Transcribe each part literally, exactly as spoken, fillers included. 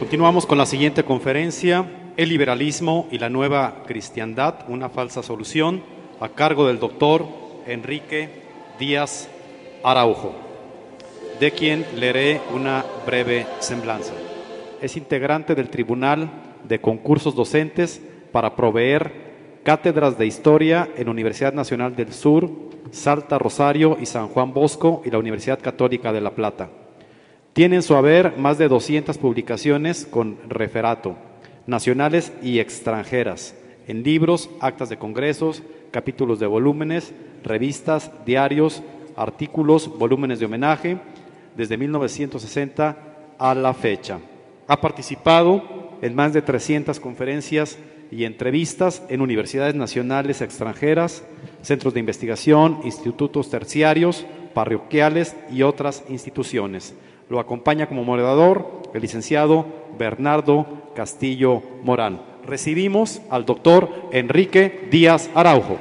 Continuamos con la siguiente conferencia, El liberalismo y la nueva cristiandad, una falsa solución, a cargo del doctor Enrique Díaz Araujo, de quien leeré una breve semblanza. Es integrante del Tribunal de Concursos Docentes para proveer cátedras de Historia en Universidad Nacional del Sur, Salta, Rosario y San Juan Bosco y la Universidad Católica de La Plata. Tiene en su haber más de doscientas publicaciones con referato, nacionales y extranjeras, en libros, actas de congresos, capítulos de volúmenes, revistas, diarios, artículos, volúmenes de homenaje, desde mil novecientos sesenta a la fecha. Ha participado en más de trescientas conferencias y entrevistas en universidades nacionales y extranjeras, centros de investigación, institutos terciarios, parroquiales y otras instituciones. Lo acompaña como moderador el licenciado Bernardo Castillo Morán. Recibimos al doctor Enrique Díaz Araujo.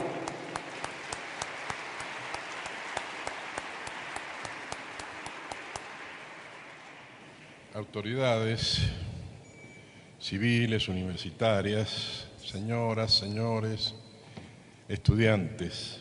Autoridades civiles, universitarias, señoras, señores, estudiantes.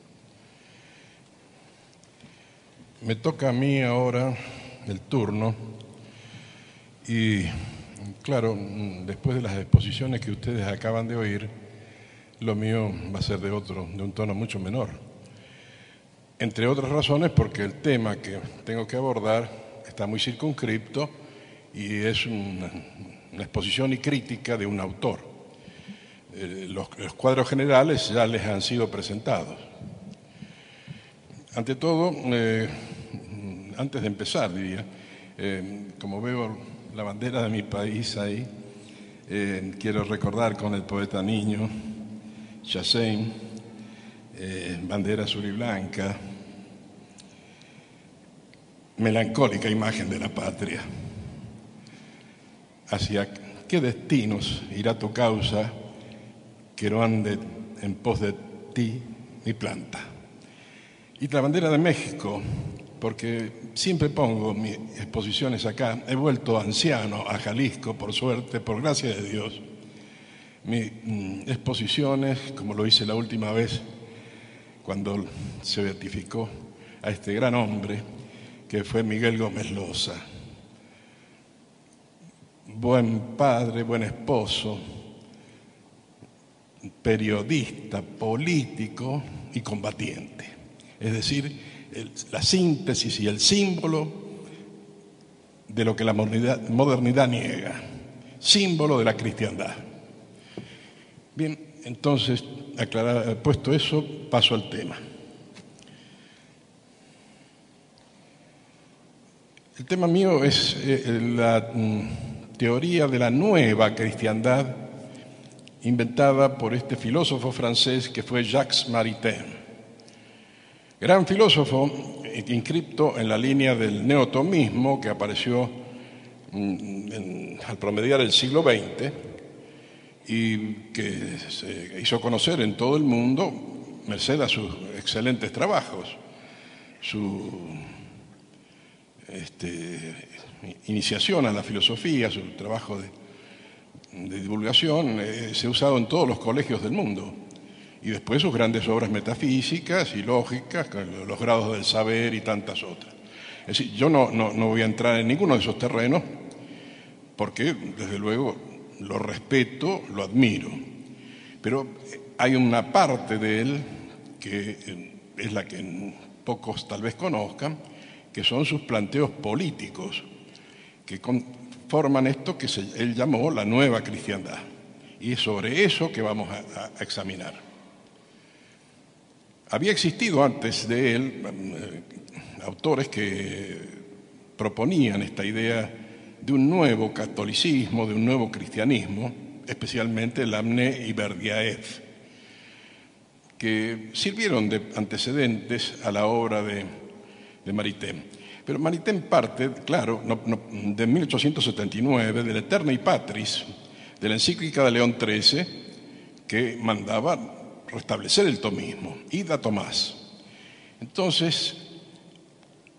Me toca a mí ahora el turno y, claro, después de las exposiciones que ustedes acaban de oír, lo mío va a ser de otro, de un tono mucho menor. Entre otras razones porque el tema que tengo que abordar está muy circunscripto y es una, una exposición y crítica de un autor. Eh, los, los cuadros generales ya les han sido presentados. Ante todo, eh, antes de empezar, diría, eh, como veo la bandera de mi país ahí, eh, quiero recordar con el poeta niño, Chassain, eh, bandera azul y blanca, melancólica imagen de la patria. ¿Hacia qué destinos irá tu causa que no ande en pos de ti mi planta? Y la bandera de México, porque siempre pongo mis exposiciones acá. He vuelto anciano a Jalisco, por suerte, por gracia de Dios. Mis mm, exposiciones, como lo hice la última vez, cuando se beatificó a este gran hombre, que fue Miguel Gómez Loza. Buen padre, buen esposo, periodista, político y combatiente. Es decir, el, la síntesis y el símbolo de lo que la modernidad, modernidad niega, símbolo de la cristiandad. Bien, entonces, aclarar, puesto eso, paso al tema. El tema mío es eh, la mm, teoría de la nueva cristiandad inventada por este filósofo francés que fue Jacques Maritain. Gran filósofo, inscripto en la línea del neotomismo que apareció mm, en, al promediar el siglo veinte y que se hizo conocer en todo el mundo merced a sus excelentes trabajos, su este, iniciación a la filosofía, su trabajo de, de divulgación, eh, se ha usado en todos los colegios del mundo. Y después sus grandes obras metafísicas y lógicas, los grados del saber y tantas otras. Es decir, yo no, no, no voy a entrar en ninguno de esos terrenos porque, desde luego, lo respeto, lo admiro. Pero hay una parte de él que es la que pocos tal vez conozcan, que son sus planteos políticos, que forman esto que se, él llamó la nueva cristiandad. Y es sobre eso que vamos a, a examinar. Había existido antes de él eh, autores que proponían esta idea de un nuevo catolicismo, de un nuevo cristianismo, especialmente Lamennais y Berdyaev, que sirvieron de antecedentes a la obra de, de Maritain. Pero Maritain parte, claro, no, no, de mil ochocientos setenta y nueve, del Aeterni Patris, de la encíclica de León trece, que mandaba restablecer el tomismo, id a Tomás. Entonces,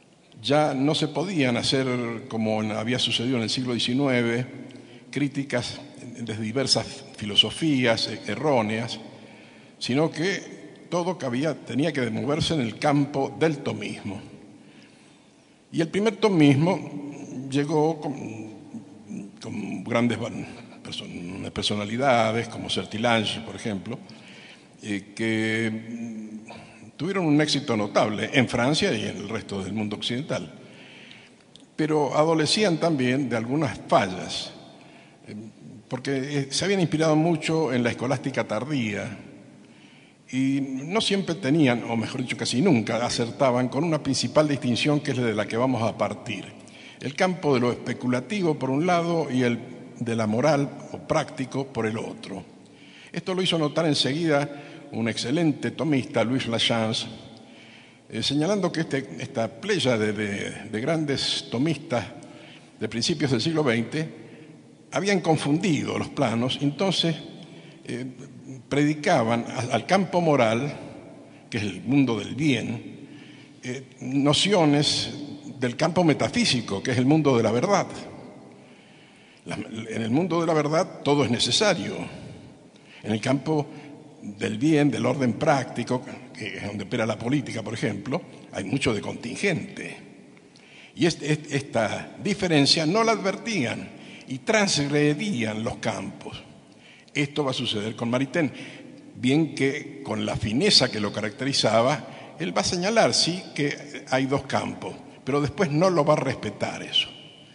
ya no se podían hacer, como había sucedido en el siglo diecinueve, críticas de diversas filosofías erróneas, sino que todo cabía, tenía que moverse en el campo del tomismo. Y el primer tomismo llegó con, con grandes person- personalidades, como Sertillanges, por ejemplo, eh, que tuvieron un éxito notable en Francia y en el resto del mundo occidental. Pero adolecían también de algunas fallas, eh, porque se habían inspirado mucho en la escolástica tardía, y no siempre tenían, o mejor dicho, casi nunca acertaban con una principal distinción que es la de la que vamos a partir. El campo de lo especulativo por un lado y el de la moral o práctico por el otro. Esto lo hizo notar enseguida un excelente tomista, Louis Lachance, eh, señalando que este, esta playa de, de, de grandes tomistas de principios del siglo veinte habían confundido los planos, entonces eh, predicaban al campo moral, que es el mundo del bien, eh, nociones del campo metafísico, que es el mundo de la verdad. La, en el mundo de la verdad todo es necesario. En el campo del bien, del orden práctico, que es donde opera la política, por ejemplo, hay mucho de contingente. Y este, esta diferencia no la advertían y transgredían los campos. Esto va a suceder con Maritain, bien que con la fineza que lo caracterizaba, él va a señalar, sí, que hay dos campos, pero después no lo va a respetar eso.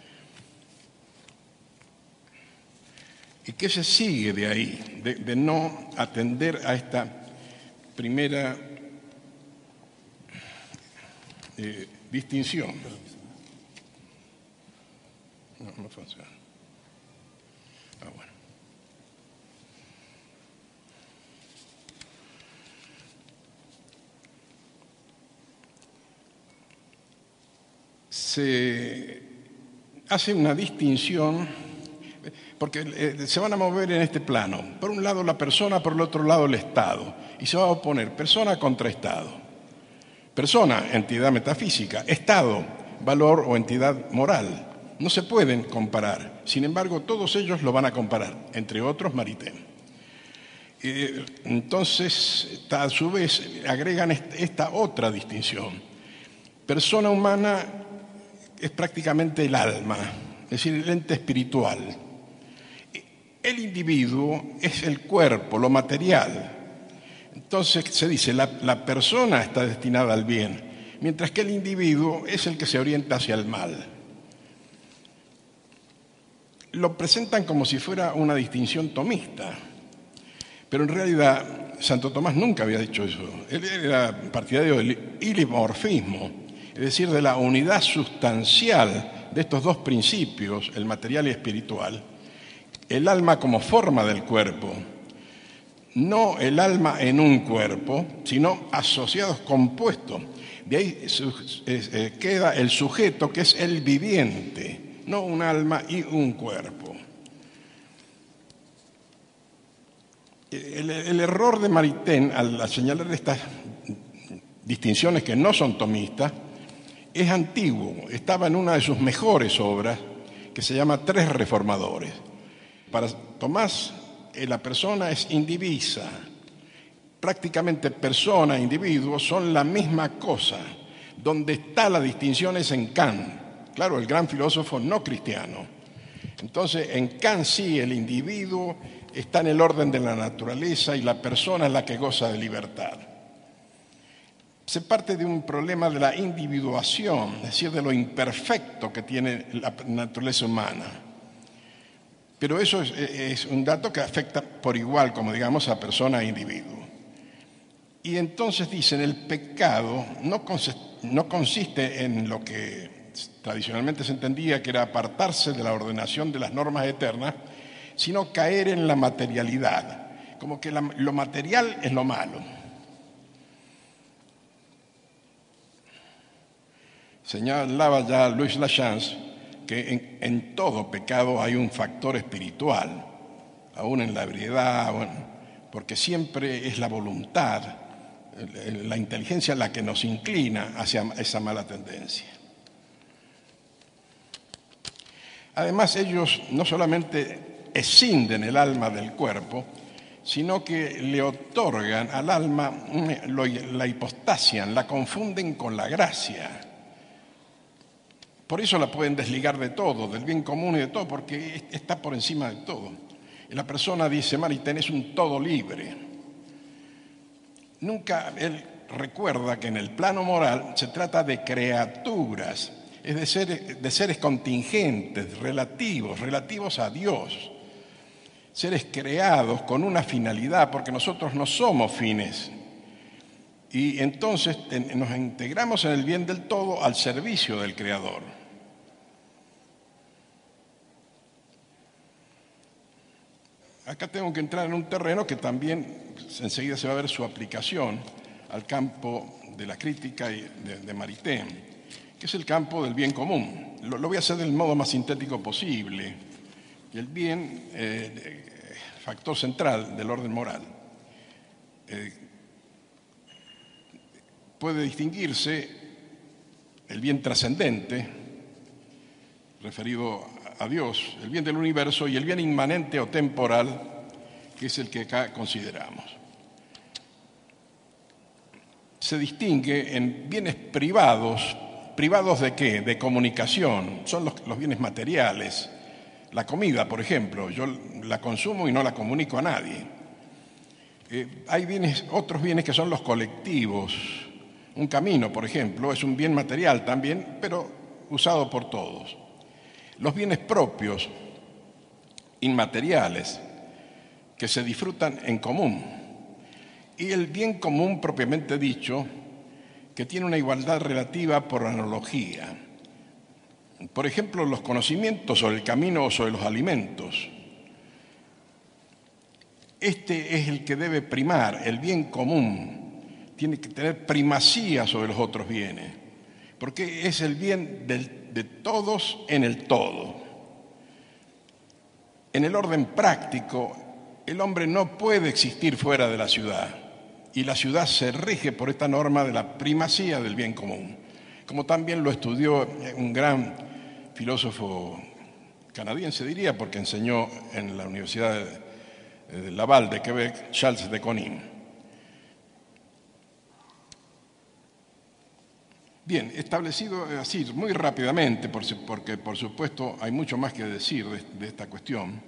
¿Y qué se sigue de ahí? De, de no atender a esta primera eh, distinción. No, no funciona. Ah, bueno. Se hace una distinción, porque eh, se van a mover en este plano. Por un lado la persona, por el otro lado el Estado. Y se va a oponer persona contra Estado. Persona, entidad metafísica. Estado, valor o entidad moral. No se pueden comparar. Sin embargo, todos ellos lo van a comparar, entre otros Maritain. Eh, entonces, a su vez, agregan esta otra distinción. Persona humana es prácticamente el alma, es decir, el ente espiritual. El individuo es el cuerpo, lo material. Entonces se dice, la, la persona está destinada al bien, mientras que el individuo es el que se orienta hacia el mal. Lo presentan como si fuera una distinción tomista, pero en realidad Santo Tomás nunca había dicho eso. Él era partidario del ilimorfismo, es decir, de la unidad sustancial de estos dos principios, el material y espiritual, el alma como forma del cuerpo, no el alma en un cuerpo, sino asociados, compuestos. De ahí queda el sujeto, que es el viviente, no un alma y un cuerpo. El, el error de Maritain al señalar estas distinciones que no son tomistas es antiguo. Estaba en una de sus mejores obras, que se llama Tres Reformadores. Para Tomás, la persona es indivisa. Prácticamente persona e individuo son la misma cosa. Donde está la distinción es en Kant. Claro, el gran filósofo no cristiano. Entonces, en Kant sí, el individuo está en el orden de la naturaleza y la persona es la que goza de libertad. Se parte de un problema de la individuación, es decir, de lo imperfecto que tiene la naturaleza humana. Pero eso es, es un dato que afecta por igual, como digamos, a persona e individuo. Y entonces dicen, el pecado no consiste, no consiste en lo que tradicionalmente se entendía, que era apartarse de la ordenación de las normas eternas, sino caer en la materialidad, como que la, lo material es lo malo. Señalaba ya Louis Lachance que en, en todo pecado hay un factor espiritual, aún en la ebriedad, bueno, porque siempre es la voluntad, la inteligencia la que nos inclina hacia esa mala tendencia. Además, ellos no solamente escinden el alma del cuerpo, sino que le otorgan al alma, lo, la hipostasian, la confunden con la gracia. Por eso la pueden desligar de todo, del bien común y de todo, porque está por encima de todo. Y la persona dice, Maritain, es un todo libre. Nunca él recuerda que en el plano moral se trata de criaturas, es de seres, de seres contingentes, relativos, relativos a Dios. Seres creados con una finalidad, porque nosotros no somos fines. Y entonces nos integramos en el bien del todo al servicio del Creador. Acá tengo que entrar en un terreno que también enseguida se va a ver su aplicación al campo de la crítica de, de Maritain, que es el campo del bien común. Lo, lo voy a hacer del modo más sintético posible. Y el bien, eh, factor central del orden moral, eh, puede distinguirse el bien trascendente, referido a Dios, el bien del universo, y el bien inmanente o temporal, que es el que acá consideramos. Se distingue en bienes privados. ¿Privados de qué? De comunicación. Son los, los bienes materiales. La comida, por ejemplo, yo la consumo y no la comunico a nadie. Eh, hay bienes, otros bienes que son los colectivos. Un camino, por ejemplo, es un bien material también, pero usado por todos. Los bienes propios, inmateriales, que se disfrutan en común. Y el bien común propiamente dicho, que tiene una igualdad relativa por analogía. Por ejemplo, los conocimientos sobre el camino o sobre los alimentos. Este es el que debe primar, el bien común. Tiene que tener primacía sobre los otros bienes, porque es el bien del, de todos en el todo. En el orden práctico, el hombre no puede existir fuera de la ciudad, y la ciudad se rige por esta norma de la primacía del bien común, como también lo estudió un gran filósofo canadiense, diría, porque enseñó en la Universidad de Laval de Quebec, Charles de Conin. Bien, establecido así muy rápidamente, porque por supuesto hay mucho más que decir de, de esta cuestión.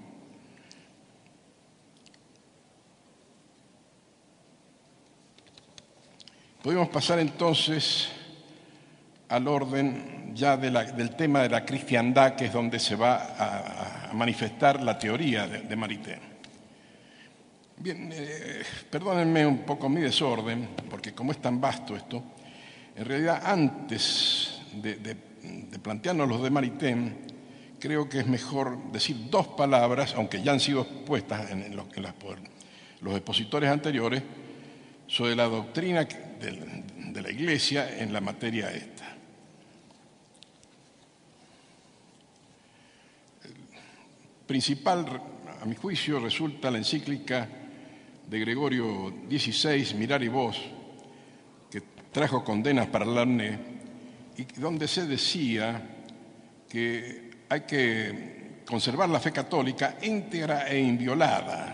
Podemos pasar entonces al orden ya de la, del tema de la cristiandad, que es donde se va a, a manifestar la teoría de, de Maritain. Bien, eh, perdónenme un poco mi desorden, porque como es tan vasto esto, en realidad antes de, de, de plantearnos los de Maritain, creo que es mejor decir dos palabras, aunque ya han sido puestas en, en, los, en las, por los expositores anteriores, sobre la doctrina de, de la Iglesia en la materia esta. Principal, a mi juicio, resulta la encíclica de Gregorio dieciséis, Mirari Vos, que trajo condenas para la ARNE, y donde se decía que hay que conservar la fe católica íntegra e inviolada,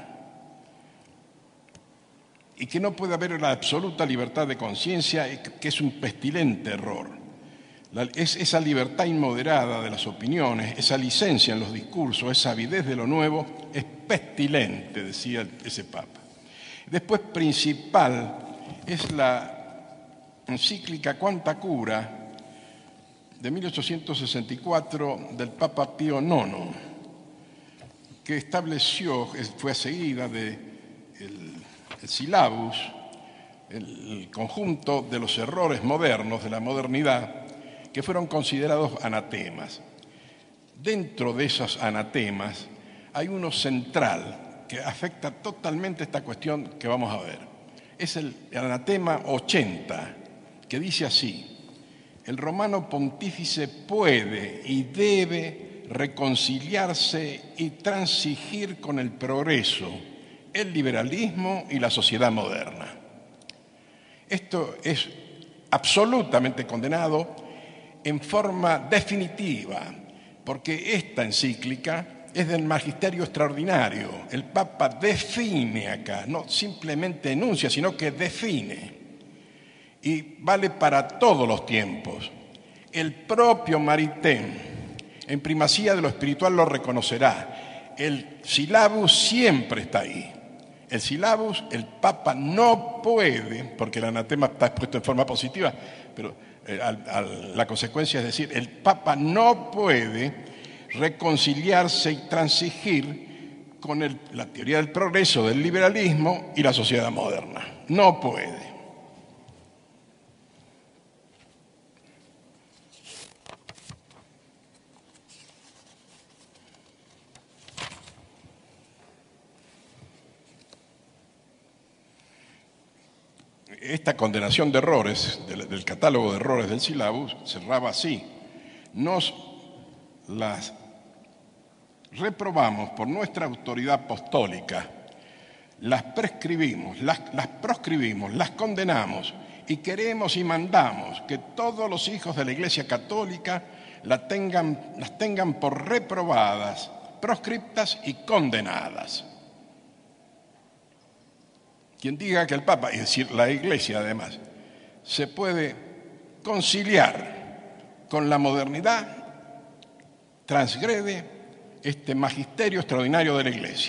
y que no puede haber la absoluta libertad de conciencia, que es un pestilente error. La, es esa libertad inmoderada de las opiniones, esa licencia en los discursos, esa avidez de lo nuevo, es pestilente, decía ese Papa. Después, principal, es la encíclica Quanta Cura de mil ochocientos sesenta y cuatro del Papa Pío nono, que estableció, fue seguida de el, el sílabus, el conjunto de los errores modernos de la modernidad, que fueron considerados anatemas. Dentro de esos anatemas hay uno central que afecta totalmente esta cuestión que vamos a ver. Es el anatema ochenta, que dice así: el romano pontífice puede y debe reconciliarse y transigir con el progreso, el liberalismo y la sociedad moderna. Esto es absolutamente condenado en forma definitiva, porque esta encíclica es del magisterio extraordinario. El Papa define acá, no simplemente enuncia, sino que define. Y vale para todos los tiempos. El propio Maritain, en Primacía de lo Espiritual, lo reconocerá. El sílabus siempre está ahí. El sílabus, el Papa no puede, porque el anatema está expuesto en forma positiva, pero eh, al, al, la consecuencia es decir, el Papa no puede reconciliarse y transigir con el, la teoría del progreso, del liberalismo y la sociedad moderna. No puede. Esta condenación de errores, del, del catálogo de errores del sílabus, cerraba así: nos las reprobamos por nuestra autoridad apostólica, las prescribimos, las, las proscribimos, las condenamos y queremos y mandamos que todos los hijos de la Iglesia Católica la tengan, las tengan por reprobadas, proscriptas y condenadas. Quien diga que el Papa, es decir, la Iglesia además, se puede conciliar con la modernidad, transgrede este magisterio extraordinario de la Iglesia.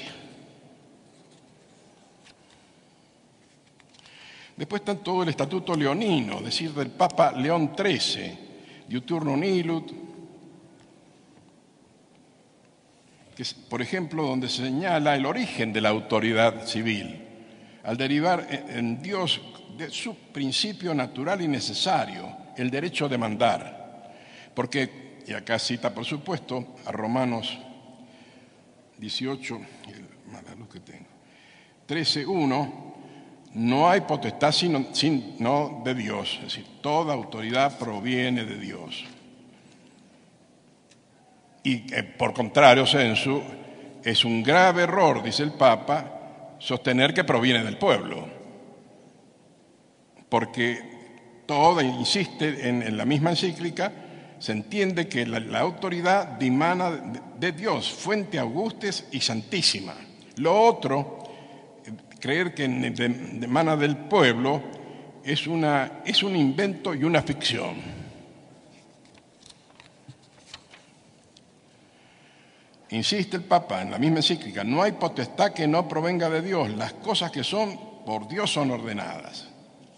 Después está todo el estatuto leonino, es decir, del Papa León trece, Diuturno Nilut, que es, por ejemplo, donde se señala el origen de la autoridad civil, al derivar en Dios de su principio natural y necesario, el derecho de mandar. Porque, y acá cita por supuesto a Romanos dieciocho, que tengo, trece uno, no hay potestad sino, sino de Dios, es decir, toda autoridad proviene de Dios. Y eh, por contrario, sensu, es un grave error, dice el Papa, sostener que proviene del pueblo, porque toda, insiste en, en la misma encíclica, se entiende que la, la autoridad dimana de, de Dios, fuente augustes y santísima. Lo otro, creer que emana de, del pueblo, es, una, es un invento y una ficción. Insiste el Papa en la misma encíclica, no hay potestad que no provenga de Dios, las cosas que son por Dios son ordenadas.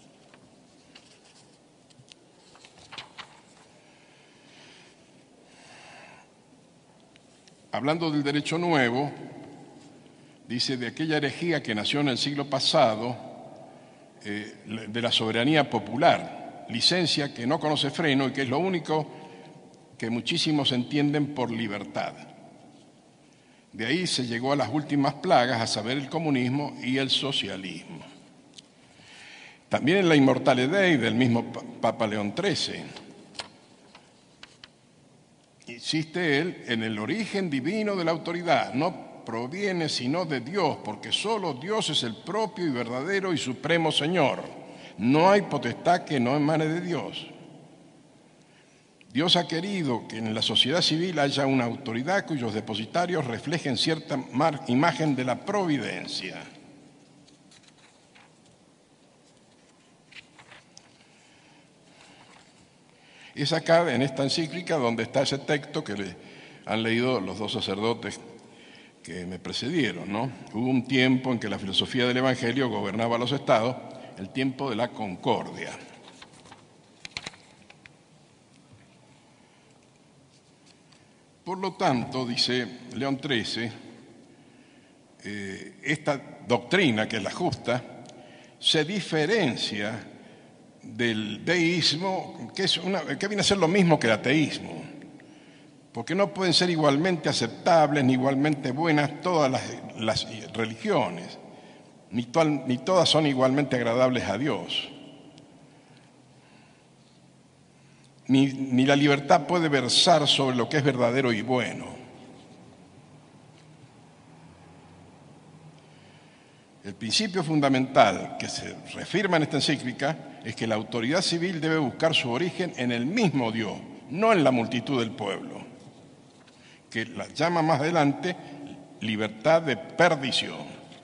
Hablando del derecho nuevo, dice de aquella herejía que nació en el siglo pasado, eh, de la soberanía popular, licencia que no conoce freno y que es lo único que muchísimos entienden por libertad. De ahí se llegó a las últimas plagas, a saber, el comunismo y el socialismo. También en la Immortale Dei del mismo Papa León trece, insiste él en el origen divino de la autoridad. No proviene sino de Dios, porque solo Dios es el propio y verdadero y supremo Señor. No hay potestad que no emane de Dios. Dios ha querido que en la sociedad civil haya una autoridad cuyos depositarios reflejen cierta imagen de la providencia. Es acá, en esta encíclica, donde está ese texto que le han leído los dos sacerdotes que me precedieron, ¿no? Hubo un tiempo en que la filosofía del Evangelio gobernaba los estados, el tiempo de la concordia. Por lo tanto, dice León trece, eh, esta doctrina, que es la justa, se diferencia del deísmo, que, es una, que viene a ser lo mismo que el ateísmo, porque no pueden ser igualmente aceptables ni igualmente buenas todas las, las religiones, ni, to, ni todas son igualmente agradables a Dios. Ni, ni la libertad puede versar sobre lo que es verdadero y bueno. El principio fundamental que se reafirma en esta encíclica es que la autoridad civil debe buscar su origen en el mismo Dios, no en la multitud del pueblo. que la llama más adelante libertad de perdición.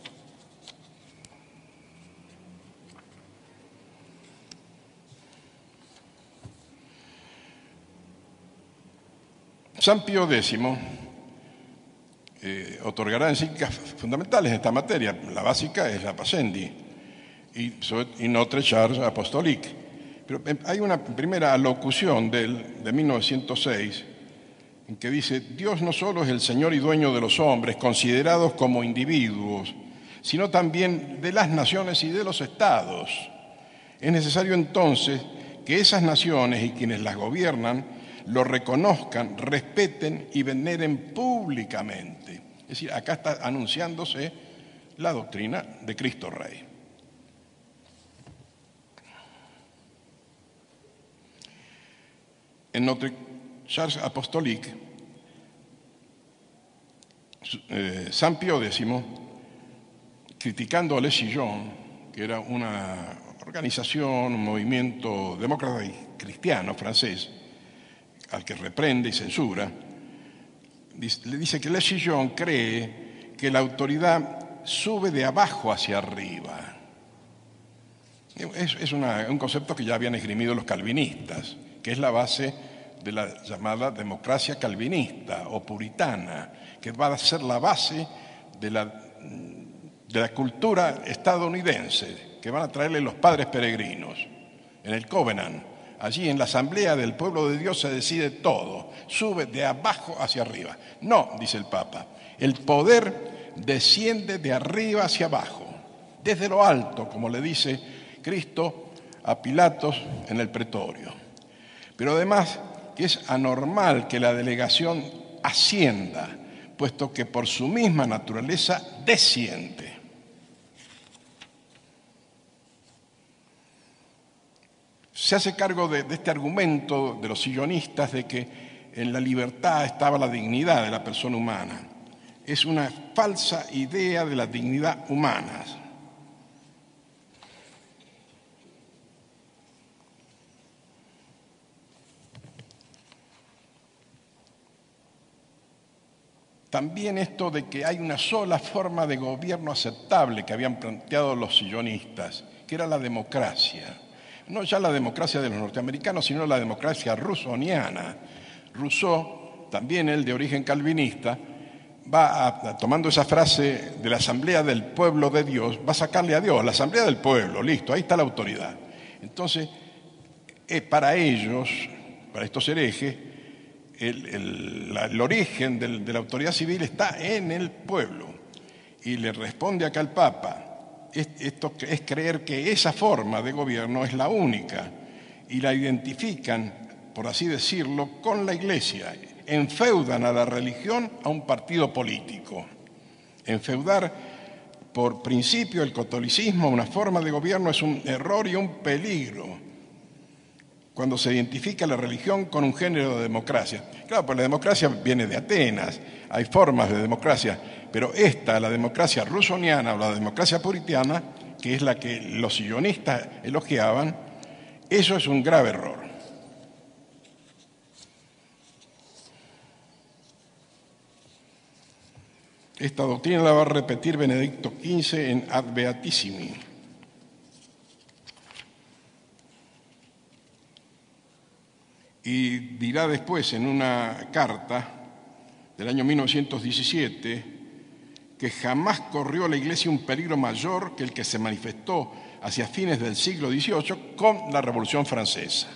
San Pío X eh, otorgará encíclicas fundamentales en esta materia. La básica es la Pascendi y, y Notre Charge Apostolique. Pero hay una primera alocución del, de mil novecientos seis en que dice: Dios no solo es el Señor y dueño de los hombres, considerados como individuos, sino también de las naciones y de los estados. Es necesario entonces que esas naciones y quienes las gobiernan lo reconozcan, respeten y veneren públicamente. Es decir, acá está anunciándose la doctrina de Cristo Rey. En Notre Charge Apostolique, eh, San Pío X, criticando a Les Sillons, que era una organización, un movimiento demócrata y cristiano francés, al que reprende y censura, le dice que Les Sillons cree que la autoridad sube de abajo hacia arriba. Es, es una, un concepto que ya habían esgrimido los calvinistas, que es la base de la llamada democracia calvinista o puritana, que va a ser la base de la, de la cultura estadounidense, que van a traerle los padres peregrinos en el Covenant. Allí en la asamblea del pueblo de Dios se decide todo, sube de abajo hacia arriba. No, dice el Papa, el poder desciende de arriba hacia abajo, desde lo alto, como le dice Cristo a Pilatos en el pretorio. Pero además que es anormal que la delegación ascienda, puesto que por su misma naturaleza desciende. Se hace cargo de, de este argumento de los sillonistas de que en la libertad estaba la dignidad de la persona humana. Es una falsa idea de la dignidad humana. También esto de que hay una sola forma de gobierno aceptable que habían planteado los sillonistas, que era la democracia. No ya la democracia de los norteamericanos, sino la democracia rusoniana. Rousseau, también él de origen calvinista, va a, a, tomando esa frase de la asamblea del pueblo de Dios, va a sacarle a Dios, la asamblea del pueblo, listo, ahí está la autoridad. Entonces, eh, para ellos, para estos herejes, el, el, la, el origen del, de la autoridad civil está en el pueblo. Y le responde acá el Papa: esto es creer que esa forma de gobierno es la única y la identifican, por así decirlo, con la Iglesia. Enfeudan a la religión a un partido político. Enfeudar por principio el catolicismo a una forma de gobierno es un error y un peligro cuando se identifica la religión con un género de democracia. Claro, pues la democracia viene de Atenas, hay formas de democracia, pero esta, la democracia rusoniana o la democracia puritana, que es la que los sillonistas elogiaban, eso es un grave error. Esta doctrina la va a repetir Benedicto quince en Ad Beatissimi. Y dirá después en una carta del año mil novecientos diecisiete que jamás corrió la Iglesia un peligro mayor que el que se manifestó hacia fines del siglo dieciocho con la Revolución Francesa.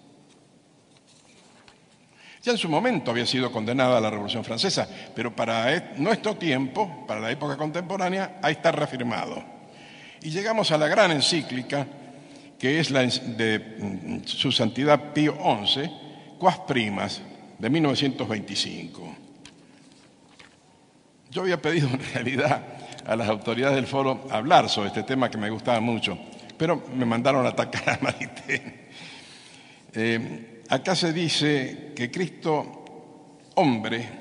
Ya en su momento había sido condenada la Revolución Francesa, pero para nuestro tiempo, para la época contemporánea, ahí está reafirmado. Y llegamos a la gran encíclica, que es la de Su Santidad Pío once, Quas Primas, de mil novecientos veinticinco. Yo había pedido en realidad a las autoridades del foro hablar sobre este tema que me gustaba mucho, pero me mandaron a atacar a Maritain. Eh, acá se dice que Cristo, hombre,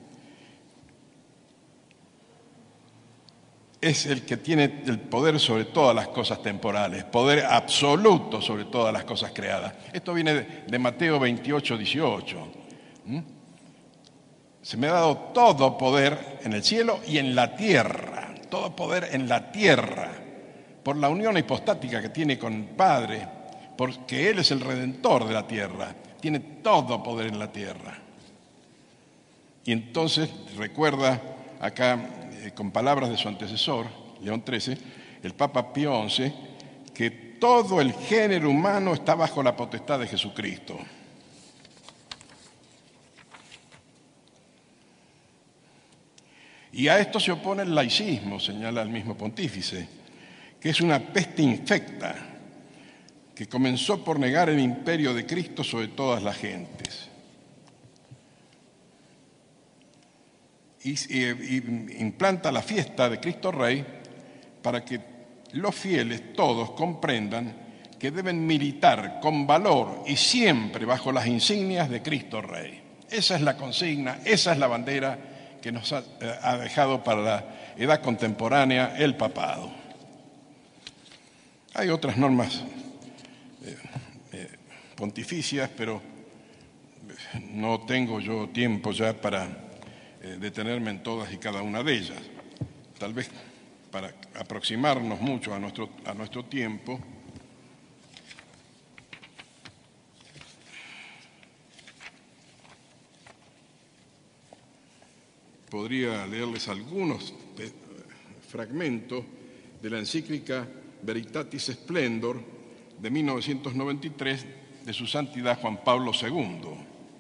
es el que tiene el poder sobre todas las cosas temporales, poder absoluto sobre todas las cosas creadas. Esto viene de, de Mateo veintiocho, dieciocho. ¿Mm? Se me ha dado todo poder en el cielo y en la tierra, todo poder en la tierra, por la unión hipostática que tiene con el Padre, porque Él es el Redentor de la tierra, tiene todo poder en la tierra. Y entonces recuerda acá, eh, con palabras de su antecesor, León trece, el Papa Pío once, que todo el género humano está bajo la potestad de Jesucristo. Y a esto se opone el laicismo, señala el mismo pontífice, que es una peste infecta que comenzó por negar el imperio de Cristo sobre todas las gentes. Y, y, y implanta la fiesta de Cristo Rey para que los fieles todos comprendan que deben militar con valor y siempre bajo las insignias de Cristo Rey. Esa es la consigna, esa es la bandera que nos ha, eh, ha dejado para la edad contemporánea el papado. Hay otras normas eh, eh, pontificias, pero no tengo yo tiempo ya para eh, detenerme en todas y cada una de ellas. Tal vez para aproximarnos mucho a nuestro, a nuestro tiempo, podría leerles algunos te, fragmentos de la encíclica Veritatis Splendor de mil novecientos noventa y tres de su Santidad Juan Pablo segundo.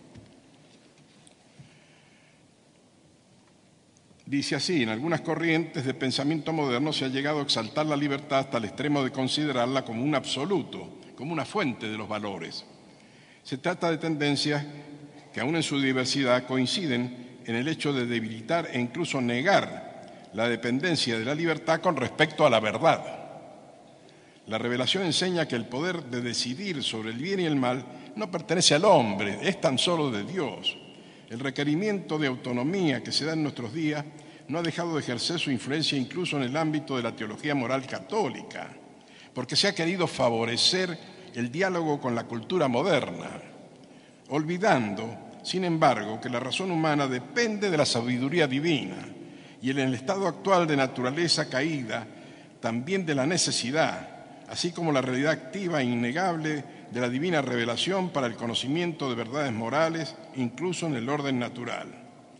Dice así: en algunas corrientes de pensamiento moderno se ha llegado a exaltar la libertad hasta el extremo de considerarla como un absoluto, como una fuente de los valores. Se trata de tendencias que aún en su diversidad coinciden en el hecho de debilitar e incluso negar la dependencia de la libertad con respecto a la verdad. La revelación enseña que el poder de decidir sobre el bien y el mal no pertenece al hombre, es tan solo de Dios. El requerimiento de autonomía que se da en nuestros días no ha dejado de ejercer su influencia incluso en el ámbito de la teología moral católica, porque se ha querido favorecer el diálogo con la cultura moderna, olvidando, sin embargo, que la razón humana depende de la sabiduría divina y en el estado actual de naturaleza caída también de la necesidad, así como la realidad activa e innegable de la divina revelación para el conocimiento de verdades morales, incluso en el orden natural.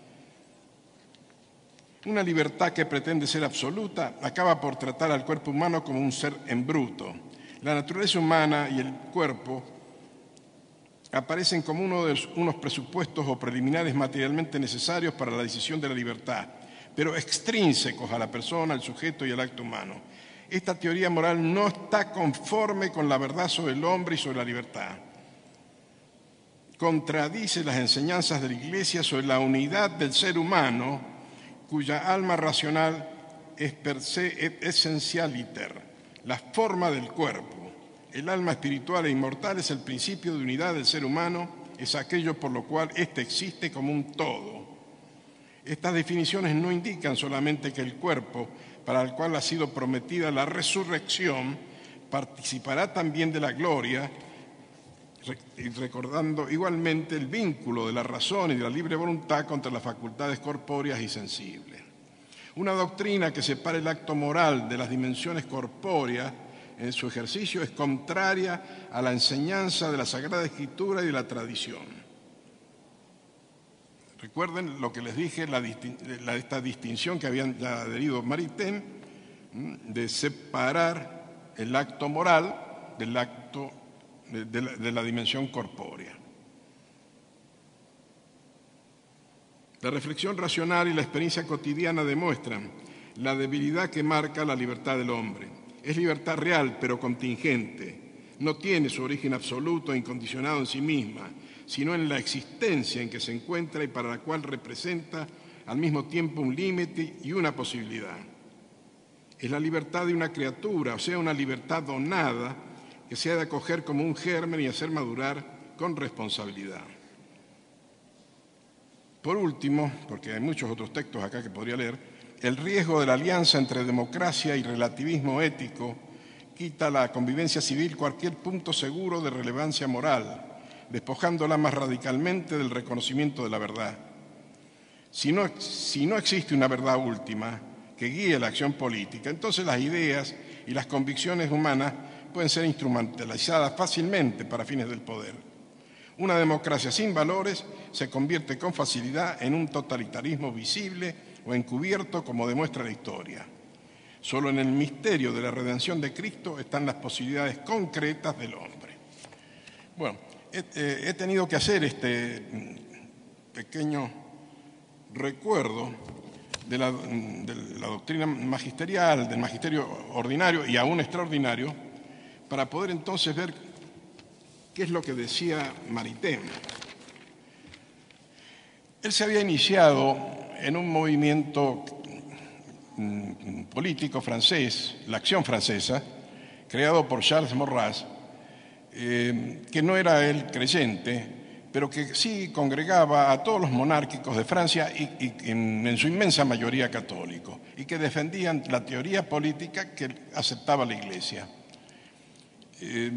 Una libertad que pretende ser absoluta acaba por tratar al cuerpo humano como un ser en bruto. La naturaleza humana y el cuerpo aparecen como uno de los, unos presupuestos o preliminares materialmente necesarios para la decisión de la libertad, pero extrínsecos a la persona, al sujeto y al acto humano. Esta teoría moral no está conforme con la verdad sobre el hombre y sobre la libertad. Contradice las enseñanzas de la Iglesia sobre la unidad del ser humano, cuya alma racional es per se et essentialiter, la forma del cuerpo. El alma espiritual e inmortal es el principio de unidad del ser humano, es aquello por lo cual éste existe como un todo. Estas definiciones no indican solamente que el cuerpo, para el cual ha sido prometida la resurrección, participará también de la gloria, recordando igualmente el vínculo de la razón y de la libre voluntad contra las facultades corpóreas y sensibles. Una doctrina que separa el acto moral de las dimensiones corpóreas en su ejercicio es contraria a la enseñanza de la Sagrada Escritura y de la tradición. Recuerden lo que les dije, la, la, esta distinción que habían ya adherido Maritain, de separar el acto moral del acto de, de, la, de la dimensión corpórea. La reflexión racional y la experiencia cotidiana demuestran la debilidad que marca la libertad del hombre. Es libertad real, pero contingente. No tiene su origen absoluto e incondicionado en sí misma, sino en la existencia en que se encuentra y para la cual representa al mismo tiempo un límite y una posibilidad. Es la libertad de una criatura, o sea, una libertad donada que se ha de acoger como un germen y hacer madurar con responsabilidad. Por último, porque hay muchos otros textos acá que podría leer, el riesgo de la alianza entre democracia y relativismo ético quita a la convivencia civil cualquier punto seguro de relevancia moral, despojándola más radicalmente del reconocimiento de la verdad. Si no, si no existe una verdad última que guíe la acción política, entonces las ideas y las convicciones humanas pueden ser instrumentalizadas fácilmente para fines del poder. Una democracia sin valores se convierte con facilidad en un totalitarismo visible o encubierto, como demuestra la historia. Solo en el misterio de la redención de Cristo están las posibilidades concretas del hombre. Bueno, he, eh, he tenido que hacer este pequeño recuerdo de la, de la doctrina magisterial, del magisterio ordinario y aún extraordinario, para poder entonces ver qué es lo que decía Maritain. Él se había iniciado en un movimiento político francés, la Acción Francesa, creado por Charles Maurras, eh, que no era él creyente, pero que sí congregaba a todos los monárquicos de Francia y, y en, en su inmensa mayoría católicos, y que defendían la teoría política que aceptaba la Iglesia. Eh,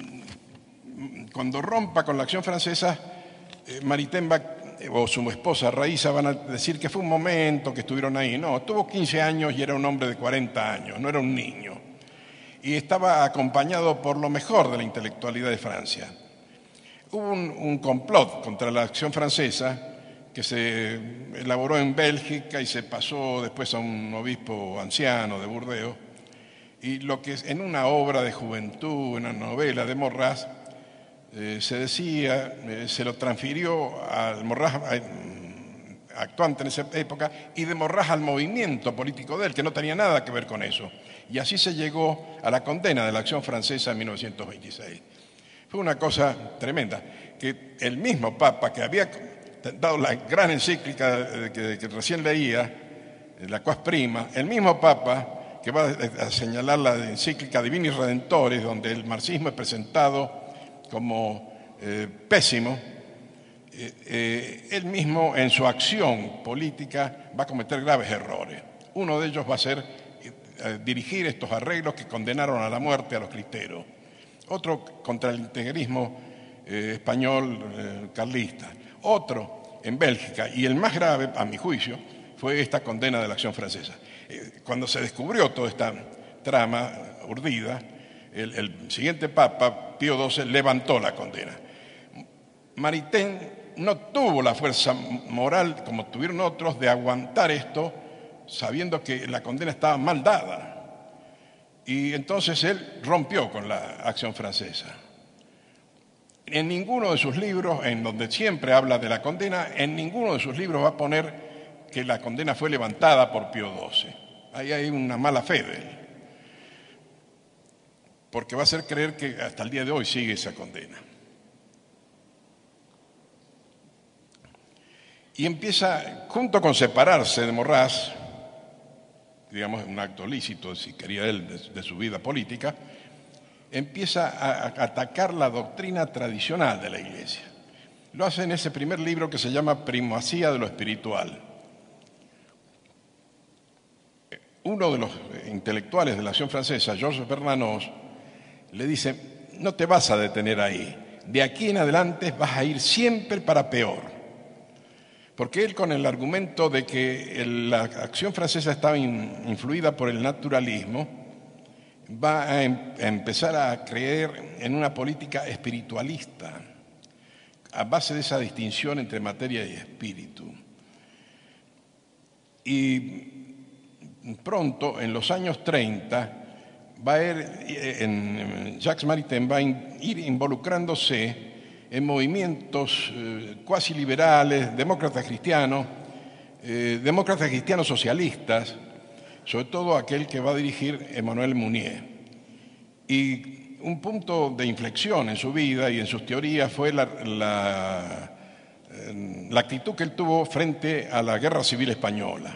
cuando rompa con la Acción Francesa, eh, Maritain va, o su esposa Raïssa van a decir que fue un momento que estuvieron ahí. No, tuvo quince años y era un hombre de cuarenta años, no era un niño. Y estaba acompañado por lo mejor de la intelectualidad de Francia. Hubo un, un complot contra la Acción Francesa que se elaboró en Bélgica y se pasó después a un obispo anciano de Burdeos. Y lo que en una obra de juventud, una novela de Maurras, eh, se decía, eh, se lo transfirió al Maurras eh, actuante en esa época y de Maurras al movimiento político de él, que no tenía nada que ver con eso. Y así se llegó a la condena de la Acción Francesa en mil novecientos veintiséis. Fue una cosa tremenda, que el mismo Papa que había dado la gran encíclica que, que recién leía, la Quas Prima, el mismo Papa que va a señalar la encíclica Divinis Redentores, donde el marxismo es presentado como eh, pésimo, eh, eh, él mismo en su acción política va a cometer graves errores. Uno de ellos va a ser eh, dirigir estos arreglos que condenaron a la muerte a los cristeros. Otro contra el integrismo eh, español eh, carlista. Otro en Bélgica, y el más grave, a mi juicio, fue esta condena de la Acción Francesa. Eh, cuando se descubrió toda esta trama urdida, el, el siguiente Papa, Pío doce, levantó la condena. Maritain no tuvo la fuerza moral, como tuvieron otros, de aguantar esto, sabiendo que la condena estaba mal dada. Y entonces él rompió con la Acción Francesa. En ninguno de sus libros, en donde siempre habla de la condena, en ninguno de sus libros va a poner que la condena fue levantada por Pío doce. Ahí hay una mala fe de él. Porque va a hacer creer que hasta el día de hoy sigue esa condena. Y empieza, junto con separarse de Maurras, digamos, un acto lícito, si quería él, de, de su vida política, empieza a, a atacar la doctrina tradicional de la Iglesia. Lo hace en ese primer libro que se llama Primacía de lo Espiritual. Uno de los intelectuales de la Acción Francesa, Georges Bernanos, le dice, no te vas a detener ahí, de aquí en adelante vas a ir siempre para peor. Porque él, con el argumento de que la Acción Francesa estaba influida por el naturalismo, va a empezar a creer en una política espiritualista, a base de esa distinción entre materia y espíritu. Y pronto, en los años treinta, va a ir, en, Jacques Maritain va a ir involucrándose en movimientos eh, cuasi liberales, demócratas cristianos, eh, demócratas cristianos socialistas, sobre todo aquel que va a dirigir Emmanuel Mounier. Y un punto de inflexión en su vida y en sus teorías fue la, la, eh, la actitud que él tuvo frente a la Guerra Civil Española,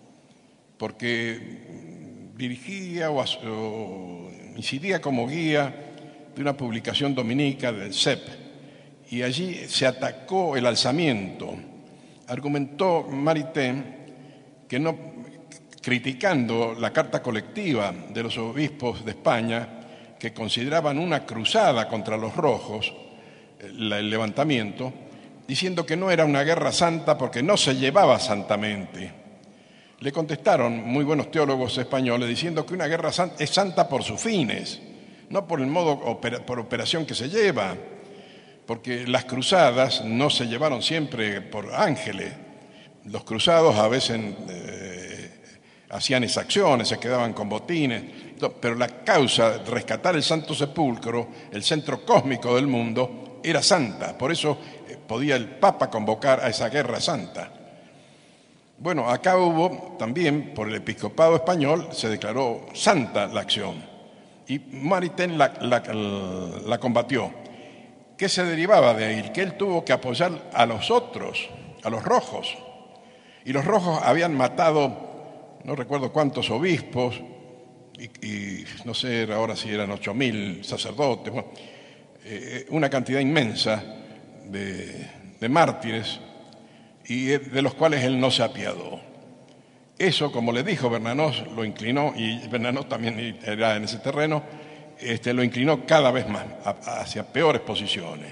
porque dirigía o, o incidía como guía de una publicación dominica del C E P, y allí se atacó el alzamiento. Argumentó Maritain que no, criticando la carta colectiva de los obispos de España, que consideraban una cruzada contra los rojos, el levantamiento, diciendo que no era una guerra santa porque no se llevaba santamente. Le contestaron muy buenos teólogos españoles diciendo que una guerra es santa por sus fines, no por el modo, por operación que se lleva, porque las cruzadas no se llevaron siempre por ángeles. Los cruzados a veces eh, hacían exacciones, se quedaban con botines, pero la causa de rescatar el Santo Sepulcro, el centro cósmico del mundo, era santa. Por eso eh, podía el Papa convocar a esa guerra santa. Bueno, acá hubo también, por el episcopado español, se declaró santa la acción. Y Maritain la, la, la combatió. ¿Qué se derivaba de ahí? Que él tuvo que apoyar a los otros, a los rojos. Y los rojos habían matado, no recuerdo cuántos obispos, y, y no sé ahora si eran ocho mil sacerdotes, bueno, eh, una cantidad inmensa de, de mártires, y de los cuales él no se apiadó. Eso, como le dijo Bernanos, lo inclinó, y Bernanos también era en ese terreno, este, lo inclinó cada vez más hacia peores posiciones.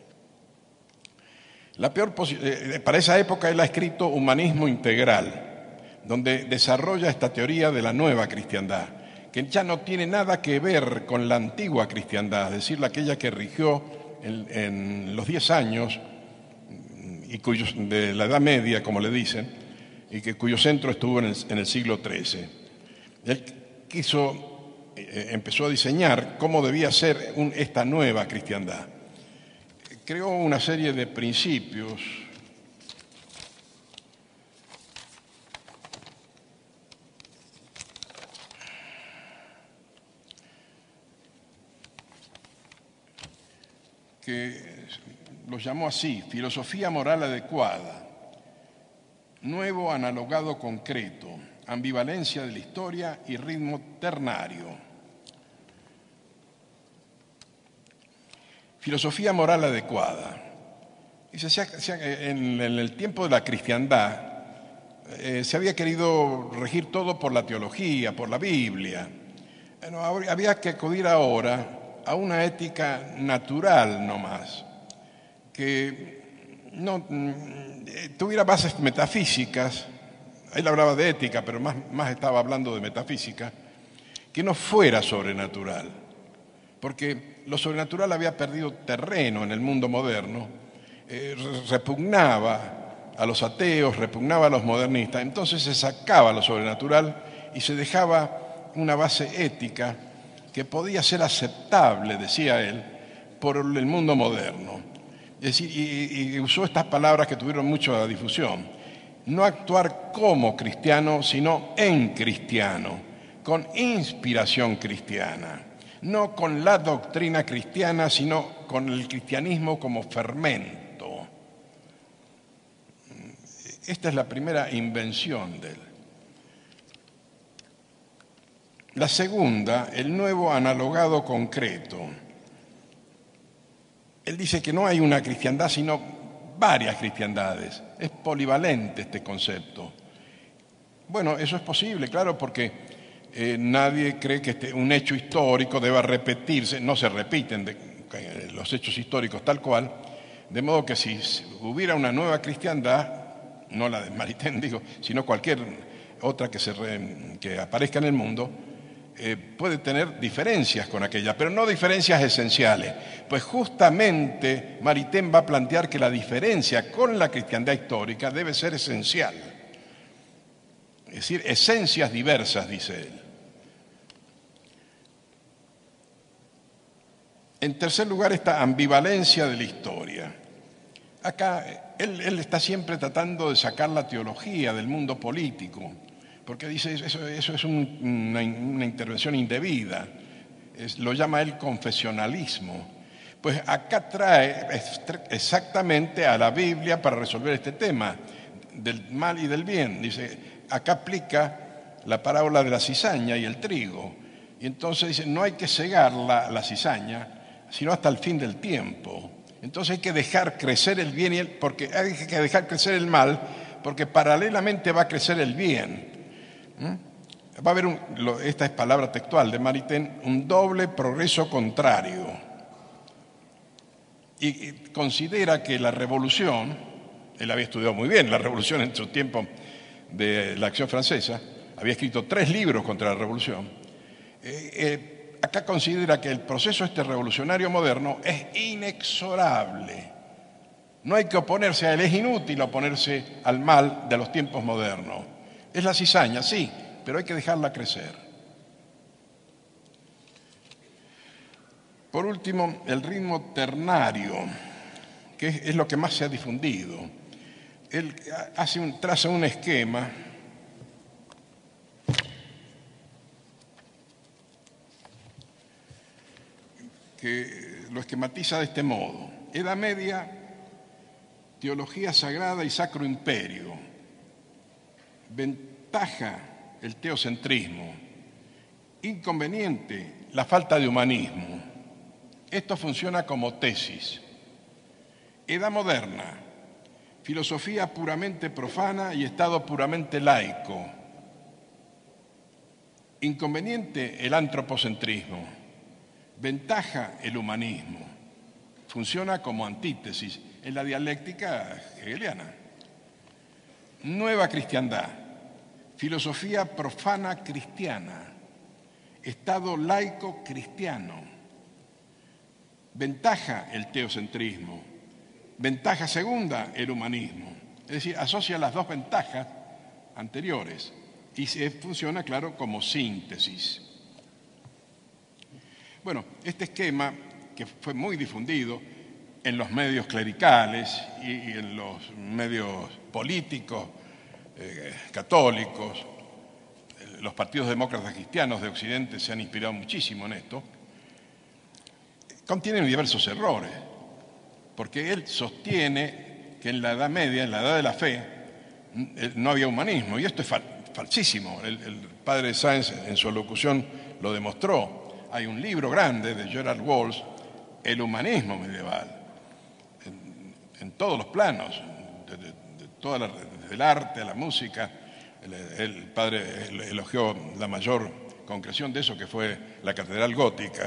La peor posi- eh, para esa época él ha escrito Humanismo Integral, donde desarrolla esta teoría de la nueva cristiandad, que ya no tiene nada que ver con la antigua cristiandad, es decir, aquella que rigió en, en los diez años y cuyos, de la Edad Media, como le dicen, y que, cuyo centro estuvo en el, en el siglo trece. Él quiso, eh, empezó a diseñar cómo debía ser un, esta nueva cristiandad. Creó una serie de principios que los llamó así: filosofía moral adecuada, nuevo analogado concreto, ambivalencia de la historia y ritmo ternario. Filosofía moral adecuada. Dice, en el tiempo de la cristiandad eh, se había querido regir todo por la teología, por la Biblia. Bueno, había que acudir ahora a una ética natural nomás, que no tuviera bases metafísicas. Él hablaba de ética, pero más, más estaba hablando de metafísica, que no fuera sobrenatural, porque lo sobrenatural había perdido terreno en el mundo moderno, eh, repugnaba a los ateos, repugnaba a los modernistas. Entonces se sacaba lo sobrenatural y se dejaba una base ética que podía ser aceptable, decía él, por el mundo moderno. Es decir, y, y usó estas palabras que tuvieron mucha difusión: no actuar como cristiano, sino en cristiano, con inspiración cristiana, no con la doctrina cristiana, sino con el cristianismo como fermento. Esta es la primera invención de él. La segunda, el nuevo analogado concreto. Él dice que no hay una cristiandad, sino varias cristiandades. Es polivalente este concepto. Bueno, eso es posible, claro, porque eh, nadie cree que este, un hecho histórico deba repetirse. No se repiten de, eh, los hechos históricos tal cual, de modo que si hubiera una nueva cristiandad, no la de Maritain, digo, sino cualquier otra que, se re, que aparezca en el mundo, Eh, puede tener diferencias con aquella, pero no diferencias esenciales. Pues justamente Maritain va a plantear que la diferencia con la cristiandad histórica debe ser esencial. Es decir, esencias diversas, dice él. En tercer lugar, esta ambivalencia de la historia. Acá él, él está siempre tratando de sacar la teología del mundo político, porque dice eso, eso es un, una, una intervención indebida. Es, lo llama él confesionalismo. Pues acá trae exactamente a la Biblia para resolver este tema del mal y del bien. Dice, acá aplica la parábola de la cizaña y el trigo. Y entonces dice, no hay que cegar la, la cizaña, sino hasta el fin del tiempo. Entonces hay que dejar crecer el bien, y el, porque hay que dejar crecer el mal, porque paralelamente va a crecer el bien. Va a haber, un, lo, esta es palabra textual de Maritain, un doble progreso contrario. y considera que la revolución, él había estudiado muy bien la revolución en su tiempo de la Acción Francesa, había escrito tres libros contra la revolución, eh, eh, acá considera que el proceso este revolucionario moderno es inexorable. No hay que oponerse a él, es inútil oponerse al mal de los tiempos modernos. Es la cizaña, sí, pero hay que dejarla crecer. Por último, el ritmo ternario, que es, es lo que más se ha difundido. Él hace un, traza un esquema que lo esquematiza de este modo. Edad Media, teología sagrada y sacro imperio. Ventaja, el teocentrismo. Inconveniente, la falta de humanismo. Esto funciona como tesis. Edad moderna, filosofía puramente profana y Estado puramente laico. Inconveniente, el antropocentrismo. Ventaja, el humanismo. Funciona como antítesis en la dialéctica hegeliana. Nueva cristiandad, filosofía profana cristiana, Estado laico cristiano. Ventaja, el teocentrismo. Ventaja segunda, el humanismo. Es decir, asocia las dos ventajas anteriores y se funciona, claro, como síntesis. Bueno, este esquema, que fue muy difundido en los medios clericales y en los medios políticos eh, católicos, los partidos demócratas cristianos de Occidente se han inspirado muchísimo en esto, contiene diversos errores, porque él sostiene que en la Edad Media, en la Edad de la Fe, no había humanismo, y esto es fal falsísimo. El, el padre Sáenz en su alocución lo demostró. Hay un libro grande de Gerald Walsh, El humanismo medieval, en, en todos los planos, de, de, de toda la, desde el arte a la música. El, el padre elogió la mayor concreción de eso, que fue la Catedral Gótica.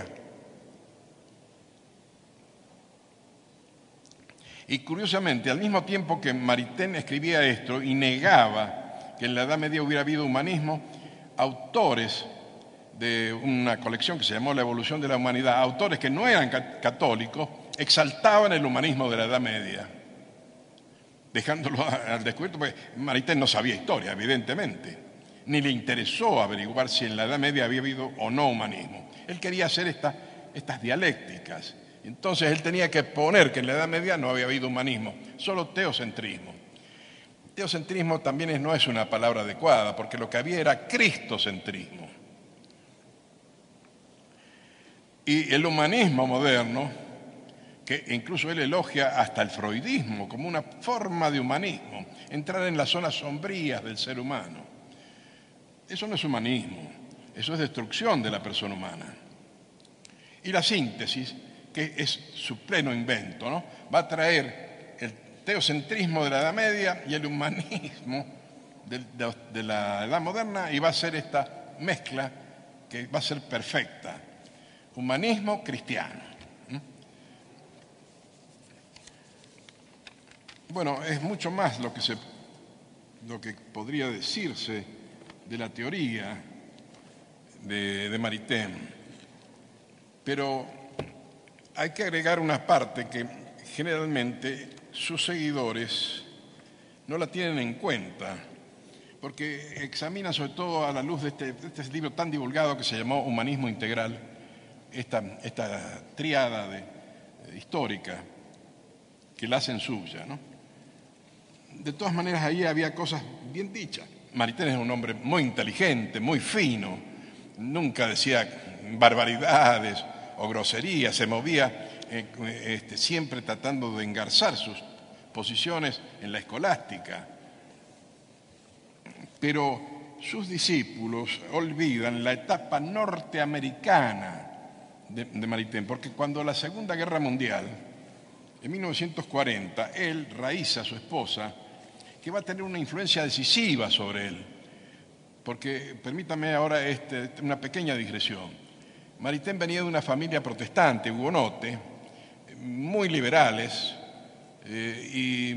Y curiosamente, al mismo tiempo que Maritain escribía esto y negaba que en la Edad Media hubiera habido humanismo, autores de una colección que se llamó La evolución de la humanidad, autores que no eran católicos, exaltaban el humanismo de la Edad Media, dejándolo al descubierto, porque Maritain no sabía historia, evidentemente, ni le interesó averiguar si en la Edad Media había habido o no humanismo. Él quería hacer esta, estas dialécticas. Entonces él tenía que poner que en la Edad Media no había habido humanismo, solo teocentrismo. Teocentrismo también es, no es una palabra adecuada, porque lo que había era cristocentrismo. Y el humanismo moderno, que incluso él elogia hasta el freudismo como una forma de humanismo, entrar en las zonas sombrías del ser humano. Eso no es humanismo, eso es destrucción de la persona humana. Y la síntesis, que es su pleno invento, ¿no? Va a traer el teocentrismo de la Edad Media y el humanismo de, de, de la Edad Moderna, y va a ser esta mezcla que va a ser perfecta. Humanismo cristiano. ¿Mm? Bueno, es mucho más lo que, se, lo que podría decirse de la teoría de, de Maritain, pero hay que agregar una parte que generalmente sus seguidores no la tienen en cuenta, porque examinan, sobre todo a la luz de este, de este libro tan divulgado que se llamó Humanismo Integral, esta, esta tríada de, de, histórica que la hacen suya, ¿no? De todas maneras, ahí había cosas bien dichas. Maritain es un hombre muy inteligente, muy fino, nunca decía barbaridades o groserías, se movía eh, este, siempre tratando de engarzar sus posiciones en la escolástica. Pero sus discípulos olvidan la etapa norteamericana de, de Maritain, porque cuando la Segunda Guerra Mundial, en mil novecientos cuarenta, él raíza a su esposa, que va a tener una influencia decisiva sobre él, porque permítame ahora este, una pequeña digresión. Maritain venía de una familia protestante, hugonote, muy liberales, eh, y